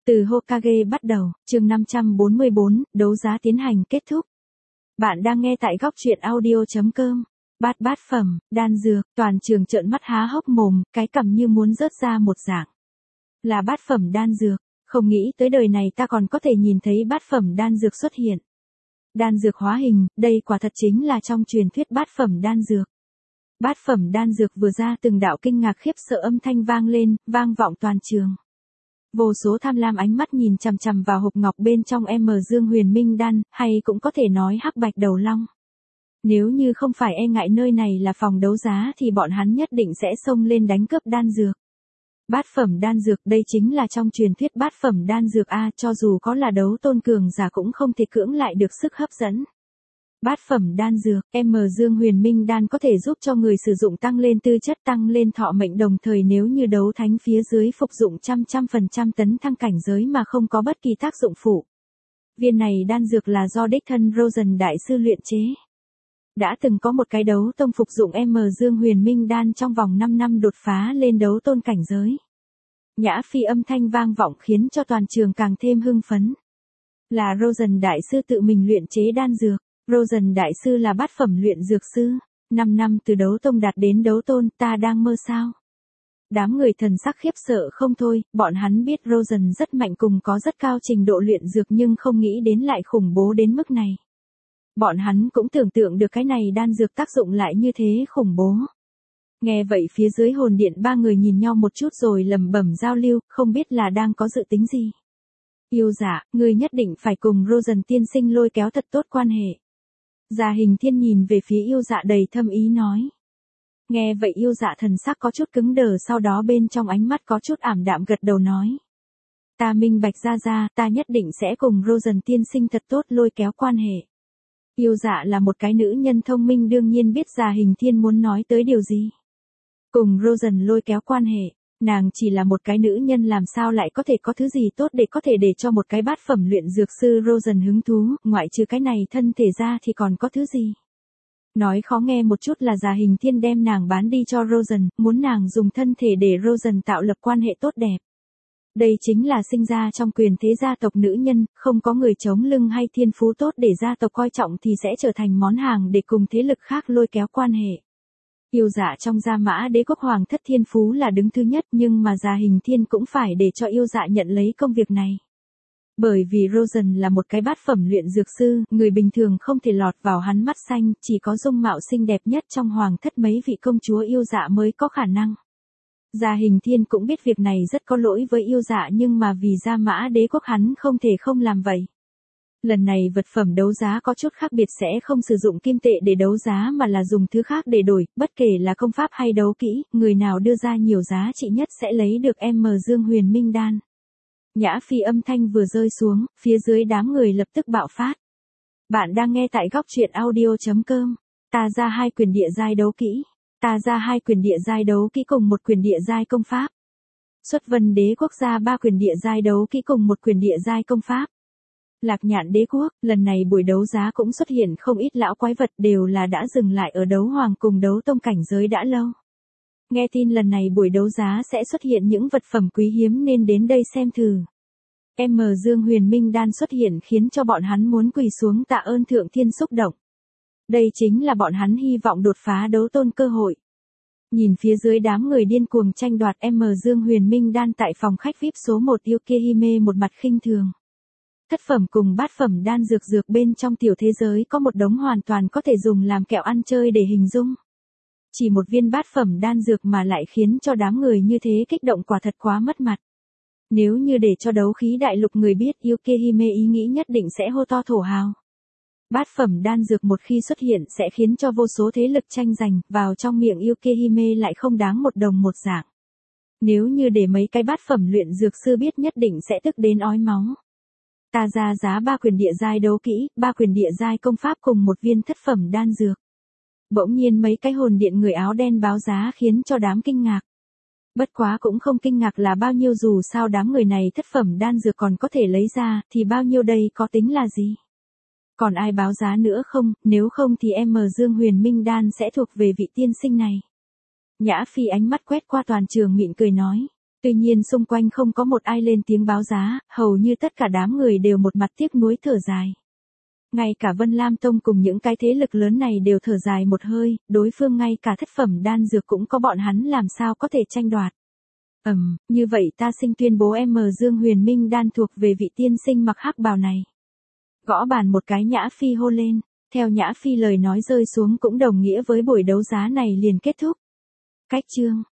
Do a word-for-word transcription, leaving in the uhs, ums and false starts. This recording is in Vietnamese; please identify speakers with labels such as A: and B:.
A: Từ Hokage bắt đầu, chương năm trăm bốn mươi bốn, đấu giá tiến hành kết thúc. Bạn đang nghe tại góc truyện audio chấm com. Bát bát phẩm, đan dược, toàn trường trợn mắt há hốc mồm, cái cằm như muốn rớt ra một dạng. Là bát phẩm đan dược, không nghĩ tới đời này ta còn có thể nhìn thấy bát phẩm đan dược xuất hiện. Đan dược hóa hình, đây quả thật chính là trong truyền thuyết bát phẩm đan dược. Bát phẩm đan dược vừa ra từng đạo kinh ngạc khiếp sợ âm thanh vang lên, vang vọng toàn trường. Vô số tham lam ánh mắt nhìn chằm chằm vào hộp ngọc bên trong M Dương Huyền Minh Đan, hay cũng có thể nói hắc bạch đầu long. Nếu như không phải e ngại nơi này là phòng đấu giá thì bọn hắn nhất định sẽ xông lên đánh cướp đan dược. Bát phẩm đan dược, đây chính là trong truyền thuyết bát phẩm đan dược a, cho dù có là đấu tôn cường giả cũng không thể cưỡng lại được sức hấp dẫn. Bát phẩm đan dược, M Dương Huyền Minh Đan có thể giúp cho người sử dụng tăng lên tư chất, tăng lên thọ mệnh, đồng thời nếu như đấu thánh phía dưới phục dụng trăm trăm phần trăm tấn thăng cảnh giới mà không có bất kỳ tác dụng phụ. Viên này đan dược là do đích thân Rosen đại sư luyện chế. Đã từng có một cái đấu tông phục dụng M Dương Huyền Minh Đan trong vòng năm năm đột phá lên đấu tôn cảnh giới. Nhã phi âm thanh vang vọng khiến cho toàn trường càng thêm hưng phấn. Là Rosen đại sư tự mình luyện chế đan dược. Rosen đại sư là bát phẩm luyện dược sư, năm năm từ đấu tông đạt đến đấu tôn, ta đang mơ sao? Đám người thần sắc khiếp sợ không thôi, bọn hắn biết Rosen rất mạnh cùng có rất cao trình độ luyện dược nhưng không nghĩ đến lại khủng bố đến mức này. Bọn hắn cũng tưởng tượng được cái này đan dược tác dụng lại như thế khủng bố. Nghe vậy phía dưới hồn điện ba người nhìn nhau một chút rồi lẩm bẩm giao lưu, không biết là đang có dự tính gì. Yêu dạ, ngươi nhất định phải cùng Rosen tiên sinh lôi kéo thật tốt quan hệ. Gia Hình Thiên nhìn về phía yêu dạ đầy thâm ý nói. Nghe vậy yêu dạ thần sắc có chút cứng đờ, sau đó bên trong ánh mắt có chút ảm đạm gật đầu nói. Ta minh bạch ra ra, ta nhất định sẽ cùng Rosen tiên sinh thật tốt lôi kéo quan hệ. Yêu dạ là một cái nữ nhân thông minh, đương nhiên biết Gia Hình Thiên muốn nói tới điều gì. Cùng Rosen lôi kéo quan hệ, nàng chỉ là một cái nữ nhân làm sao lại có thể có thứ gì tốt để có thể để cho một cái bát phẩm luyện dược sư Rosen hứng thú, ngoại trừ cái này thân thể ra thì còn có thứ gì. Nói khó nghe một chút là Gia Hình Thiên đem nàng bán đi cho Rosen, muốn nàng dùng thân thể để Rosen tạo lập quan hệ tốt đẹp. Đây chính là sinh ra trong quyền thế gia tộc nữ nhân, không có người chống lưng hay thiên phú tốt để gia tộc coi trọng thì sẽ trở thành món hàng để cùng thế lực khác lôi kéo quan hệ. Yêu dạ trong Gia Mã Đế quốc hoàng thất thiên phú là đứng thứ nhất, nhưng mà Gia Hình Thiên cũng phải để cho yêu dạ nhận lấy công việc này. Bởi vì Rosen là một cái bát phẩm luyện dược sư, người bình thường không thể lọt vào hắn mắt xanh, chỉ có dung mạo xinh đẹp nhất trong hoàng thất mấy vị công chúa yêu dạ mới có khả năng. Gia Hình Thiên cũng biết việc này rất có lỗi với yêu dạ, nhưng mà vì Gia Mã Đế quốc hắn không thể không làm vậy. Lần này vật phẩm đấu giá có chút khác biệt, sẽ không sử dụng kim tệ để đấu giá mà là dùng thứ khác để đổi, bất kể là công pháp hay đấu kỹ, người nào đưa ra nhiều giá trị nhất sẽ lấy được M Dương Huyền Minh Đan. Nhã phi âm thanh vừa rơi xuống, phía dưới đám người lập tức bạo phát. Bạn đang nghe tại góc truyện audio chấm com. Ta ra hai quyền địa giai đấu kỹ. Ta ra hai quyền địa giai đấu kỹ cùng một quyền địa giai công pháp. Xuất Vân Đế quốc gia ba quyền địa giai đấu kỹ cùng một quyền địa giai công pháp. Lạc Nhạn Đế quốc, lần này buổi đấu giá cũng xuất hiện không ít lão quái vật, đều là đã dừng lại ở đấu hoàng cùng đấu tông cảnh giới đã lâu. Nghe tin lần này buổi đấu giá sẽ xuất hiện những vật phẩm quý hiếm nên đến đây xem thử. M Dương Huyền Minh Đan xuất hiện khiến cho bọn hắn muốn quỳ xuống tạ ơn Thượng Thiên xúc động. Đây chính là bọn hắn hy vọng đột phá đấu tôn cơ hội. Nhìn phía dưới đám người điên cuồng tranh đoạt M Dương Huyền Minh Đan tại phòng khách vi ai pi số một, Yukihime một mặt khinh thường. Thất phẩm cùng bát phẩm đan dược dược bên trong tiểu thế giới có một đống hoàn toàn có thể dùng làm kẹo ăn chơi để hình dung. Chỉ một viên bát phẩm đan dược mà lại khiến cho đám người như thế kích động, quả thật quá mất mặt. Nếu như để cho đấu khí đại lục người biết, Yukihime ý nghĩ nhất định sẽ hô to thổ hào. Bát phẩm đan dược một khi xuất hiện sẽ khiến cho vô số thế lực tranh giành, vào trong miệng Yukihime lại không đáng một đồng một dạng. Nếu như để mấy cái bát phẩm luyện dược sư biết nhất định sẽ tức đến ói máu. Ta ra giá ba quyền địa giai đấu kỹ, ba quyền địa giai công pháp cùng một viên thất phẩm đan dược. Bỗng nhiên mấy cái hồn điện người áo đen báo giá khiến cho đám kinh ngạc. Bất quá cũng không kinh ngạc là bao nhiêu, dù sao đám người này thất phẩm đan dược còn có thể lấy ra, thì bao nhiêu đây có tính là gì. Còn ai báo giá nữa không, nếu không thì M Dương Huyền Minh Đan sẽ thuộc về vị tiên sinh này. Nhã phi ánh mắt quét qua toàn trường mỉm cười nói. Tuy nhiên xung quanh không có một ai lên tiếng báo giá, hầu như tất cả đám người đều một mặt tiếc nuối thở dài. Ngay cả Vân Lam Tông cùng những cái thế lực lớn này đều thở dài một hơi, đối phương ngay cả thất phẩm đan dược cũng có bọn hắn làm sao có thể tranh đoạt. Ừm, như vậy ta xin tuyên bố em Dương Huyền Minh đan thuộc về vị tiên sinh mặc hắc bào này. Gõ bàn một cái Nhã Phi hô lên, theo Nhã Phi lời nói rơi xuống cũng đồng nghĩa với buổi đấu giá này liền kết thúc. Cách chương